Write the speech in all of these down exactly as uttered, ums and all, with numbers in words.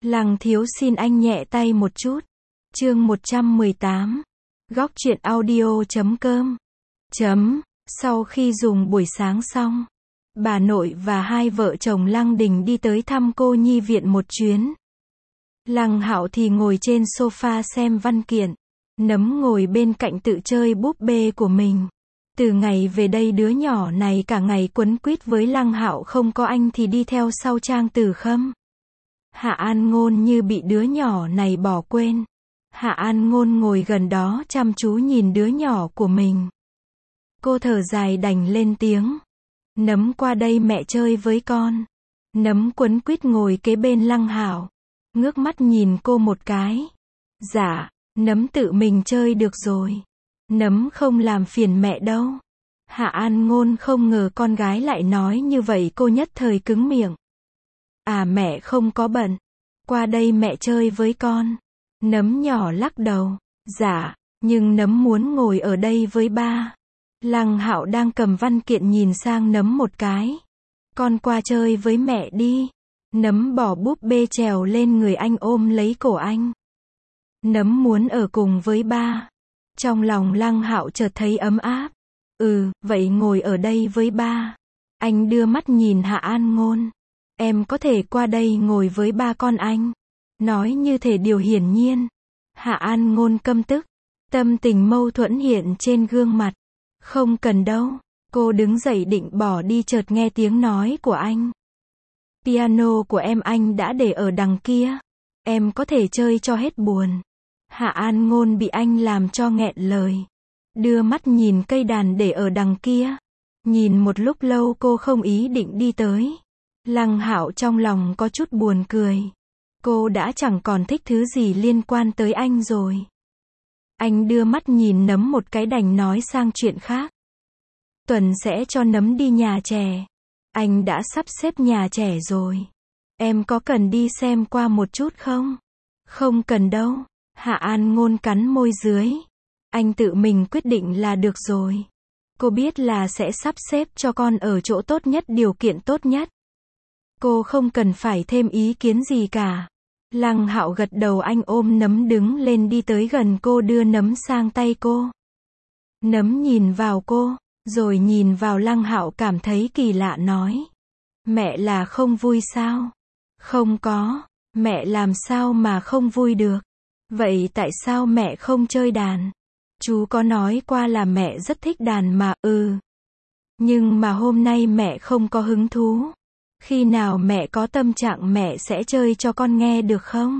Lăng thiếu xin anh nhẹ tay một chút. Chương một trăm mười tám. Góc truyện audio chấm com. Chấm. Sau khi dùng buổi sáng xong, bà nội và hai vợ chồng Lăng Đình đi tới thăm cô nhi viện một chuyến. Lăng Hạo thì ngồi trên sofa xem văn kiện. Nấm ngồi bên cạnh tự chơi búp bê của mình. Từ ngày về đây đứa nhỏ này cả ngày quấn quýt với Lăng Hạo, không có anh thì đi theo sau Trang Tử Khâm. Hạ An Ngôn như bị đứa nhỏ này bỏ quên. Hạ An Ngôn ngồi gần đó chăm chú nhìn đứa nhỏ của mình. Cô thở dài đành lên tiếng. Nấm qua đây mẹ chơi với con. Nấm quấn quýt ngồi kế bên Lăng Hạo. Ngước mắt nhìn cô một cái. Dạ, Nấm tự mình chơi được rồi. Nấm không làm phiền mẹ đâu. Hạ An Ngôn không ngờ con gái lại nói như vậy, cô nhất thời cứng miệng. À mẹ không có bận. Qua đây mẹ chơi với con. Nấm nhỏ lắc đầu. Dạ, nhưng Nấm muốn ngồi ở đây với ba. Lăng Hạo đang cầm văn kiện nhìn sang Nấm một cái. Con qua chơi với mẹ đi. Nấm bỏ búp bê trèo lên người anh ôm lấy cổ anh. Nấm muốn ở cùng với ba. Trong lòng Lăng Hạo chợt thấy ấm áp. Ừ, vậy ngồi ở đây với ba. Anh đưa mắt nhìn Hạ An Ngôn. Em có thể qua đây ngồi với ba con anh. Nói như thể điều hiển nhiên. Hạ An Ngôn căm tức. Tâm tình mâu thuẫn hiện trên gương mặt. Không cần đâu. Cô đứng dậy định bỏ đi chợt nghe tiếng nói của anh. Piano của em anh đã để ở đằng kia. Em có thể chơi cho hết buồn. Hạ An Ngôn bị anh làm cho nghẹn lời. Đưa mắt nhìn cây đàn để ở đằng kia. Nhìn một lúc lâu cô không ý định đi tới. Lăng Hạo trong lòng có chút buồn cười. Cô đã chẳng còn thích thứ gì liên quan tới anh rồi. Anh đưa mắt nhìn Nấm một cái đành nói sang chuyện khác. Tuần sẽ cho Nấm đi nhà trẻ. Anh đã sắp xếp nhà trẻ rồi. Em có cần đi xem qua một chút không? Không cần đâu. Hạ An Ngôn cắn môi dưới. Anh tự mình quyết định là được rồi. Cô biết là sẽ sắp xếp cho con ở chỗ tốt nhất, điều kiện tốt nhất. Cô không cần phải thêm ý kiến gì cả. Lăng Hạo gật đầu, anh ôm Nấm đứng lên đi tới gần cô, đưa Nấm sang tay cô. Nấm nhìn vào cô, rồi nhìn vào Lăng Hạo cảm thấy kỳ lạ nói. Mẹ là không vui sao? Không có, mẹ làm sao mà không vui được? Vậy tại sao mẹ không chơi đàn? Chú có nói qua là mẹ rất thích đàn mà. Ừ. Nhưng mà hôm nay mẹ không có hứng thú. Khi nào mẹ có tâm trạng mẹ sẽ chơi cho con nghe được không?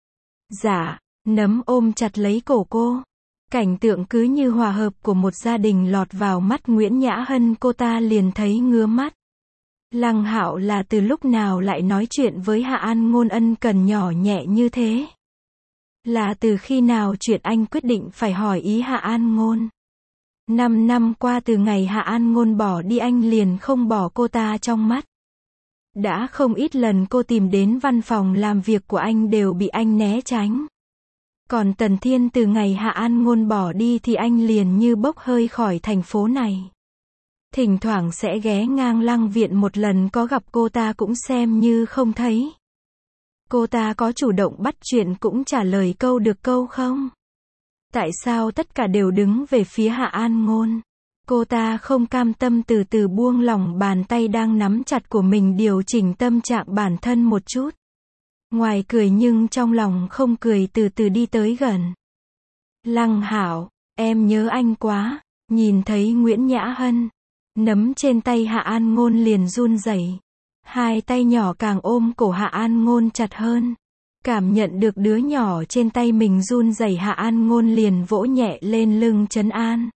Dạ. Nấm ôm chặt lấy cổ cô. Cảnh tượng cứ như hòa hợp của một gia đình lọt vào mắt Nguyễn Nhã Hân, cô ta liền thấy ngứa mắt. Lăng Hạo là từ lúc nào lại nói chuyện với Hạ An Ngôn ân cần nhỏ nhẹ như thế? Là từ khi nào chuyện anh quyết định phải hỏi ý Hạ An Ngôn? Năm năm qua từ ngày Hạ An Ngôn bỏ đi anh liền không bỏ cô ta trong mắt. Đã không ít lần cô tìm đến văn phòng làm việc của anh đều bị anh né tránh. Còn Tần Thiên từ ngày Hạ An Ngôn bỏ đi thì anh liền như bốc hơi khỏi thành phố này. Thỉnh thoảng sẽ ghé ngang Lăng viện một lần, có gặp cô ta cũng xem như không thấy. Cô ta có chủ động bắt chuyện cũng trả lời câu được câu không? Tại sao tất cả đều đứng về phía Hạ An Ngôn? Cô ta không cam tâm từ từ buông lỏng bàn tay đang nắm chặt của mình, điều chỉnh tâm trạng bản thân một chút. Ngoài cười nhưng trong lòng không cười, từ từ đi tới gần. Lăng Hạo, em nhớ anh quá. Nhìn thấy Nguyễn Nhã Hân, Nấm trên tay Hạ An Ngôn liền run rẩy. Hai tay nhỏ càng ôm cổ Hạ An Ngôn chặt hơn. Cảm nhận được đứa nhỏ trên tay mình run rẩy, Hạ An Ngôn liền vỗ nhẹ lên lưng trấn an.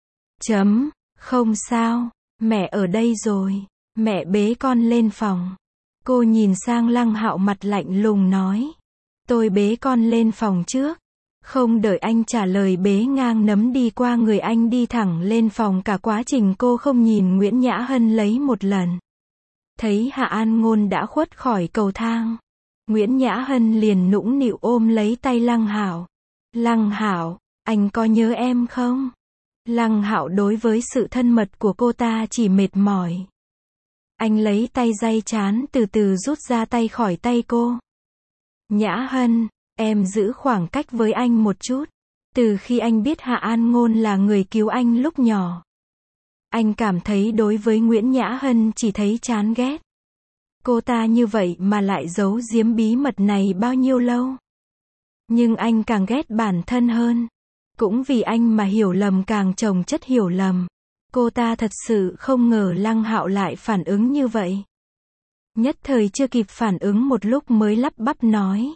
Chấm, không sao, mẹ ở đây rồi, mẹ bế con lên phòng. Cô nhìn sang Lăng Hạo mặt lạnh lùng nói. Tôi bế con lên phòng trước. Không đợi anh trả lời, bế ngang Nấm đi qua người anh đi thẳng lên phòng. Cả quá trình cô không nhìn Nguyễn Nhã Hân lấy một lần. Thấy Hạ An Ngôn đã khuất khỏi cầu thang, Nguyễn Nhã Hân liền nũng nịu ôm lấy tay Lăng Hạo. Lăng Hạo, anh có nhớ em không? Lăng Hạo đối với sự thân mật của cô ta chỉ mệt mỏi. Anh lấy tay day trán, từ từ rút ra tay khỏi tay cô. Nhã Hân, em giữ khoảng cách với anh một chút. Từ khi anh biết Hạ An Ngôn là người cứu anh lúc nhỏ, anh cảm thấy đối với Nguyễn Nhã Hân chỉ thấy chán ghét. Cô ta như vậy mà lại giấu giếm bí mật này bao nhiêu lâu. Nhưng anh càng ghét bản thân hơn. Cũng vì anh mà hiểu lầm càng chồng chất hiểu lầm. Cô ta thật sự không ngờ Lăng Hạo lại phản ứng như vậy. Nhất thời chưa kịp phản ứng một lúc mới lắp bắp nói.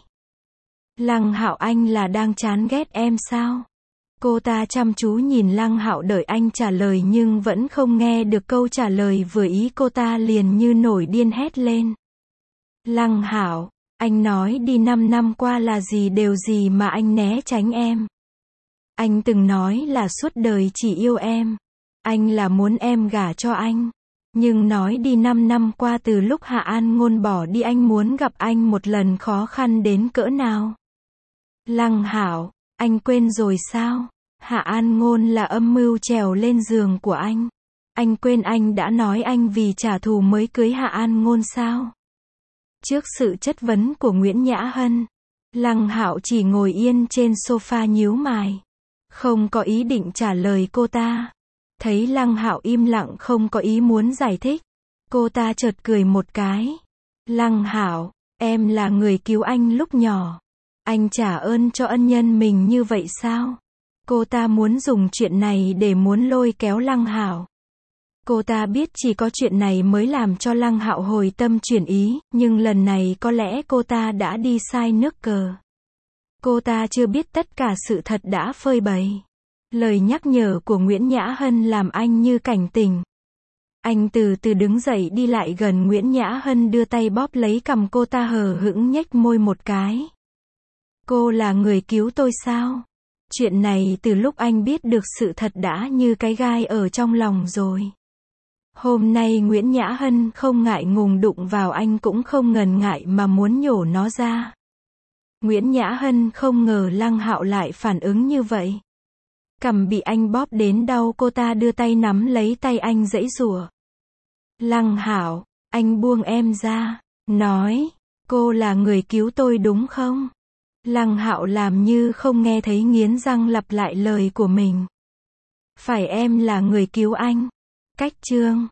Lăng Hạo, anh là đang chán ghét em sao? Cô ta chăm chú nhìn Lăng Hạo đợi anh trả lời nhưng vẫn không nghe được câu trả lời vừa ý, cô ta liền như nổi điên hét lên. Lăng Hạo, anh nói đi, năm năm qua là gì đều gì mà anh né tránh em. Anh từng nói là suốt đời chỉ yêu em. Anh là muốn em gả cho anh. Nhưng nói đi, năm năm qua từ lúc Hạ An Ngôn bỏ đi anh muốn gặp anh một lần khó khăn đến cỡ nào. Lăng Hạo, anh quên rồi sao? Hạ An Ngôn là âm mưu trèo lên giường của anh. Anh quên anh đã nói anh vì trả thù mới cưới Hạ An Ngôn sao? Trước sự chất vấn của Nguyễn Nhã Hân, Lăng Hạo chỉ ngồi yên trên sofa nhíu mày, không có ý định trả lời cô ta. Thấy Lăng Hạo im lặng không có ý muốn giải thích, cô ta chợt cười một cái. Lăng Hạo, em là người cứu anh lúc nhỏ. Anh trả ơn cho ân nhân mình như vậy sao? Cô ta muốn dùng chuyện này để muốn lôi kéo Lăng Hạo. Cô ta biết chỉ có chuyện này mới làm cho Lăng Hạo hồi tâm chuyển ý, nhưng lần này có lẽ cô ta đã đi sai nước cờ. Cô ta chưa biết tất cả sự thật đã phơi bày. Lời nhắc nhở của Nguyễn Nhã Hân làm anh như cảnh tỉnh. Anh từ từ đứng dậy đi lại gần Nguyễn Nhã Hân, đưa tay bóp lấy cằm cô ta, hờ hững nhếch môi một cái. Cô là người cứu tôi sao? Chuyện này từ lúc anh biết được sự thật đã như cái gai ở trong lòng rồi. Hôm nay Nguyễn Nhã Hân không ngại ngùng đụng vào anh, cũng không ngần ngại mà muốn nhổ nó ra. Nguyễn Nhã Hân không ngờ Lăng Hạo lại phản ứng như vậy. Cằm bị anh bóp đến đau, cô ta đưa tay nắm lấy tay anh giãy giụa. Lăng Hạo, anh buông em ra. Nói, cô là người cứu tôi đúng không? Lăng Hạo làm như không nghe thấy, nghiến răng lặp lại lời của mình. Phải, em là người cứu anh. Cách chương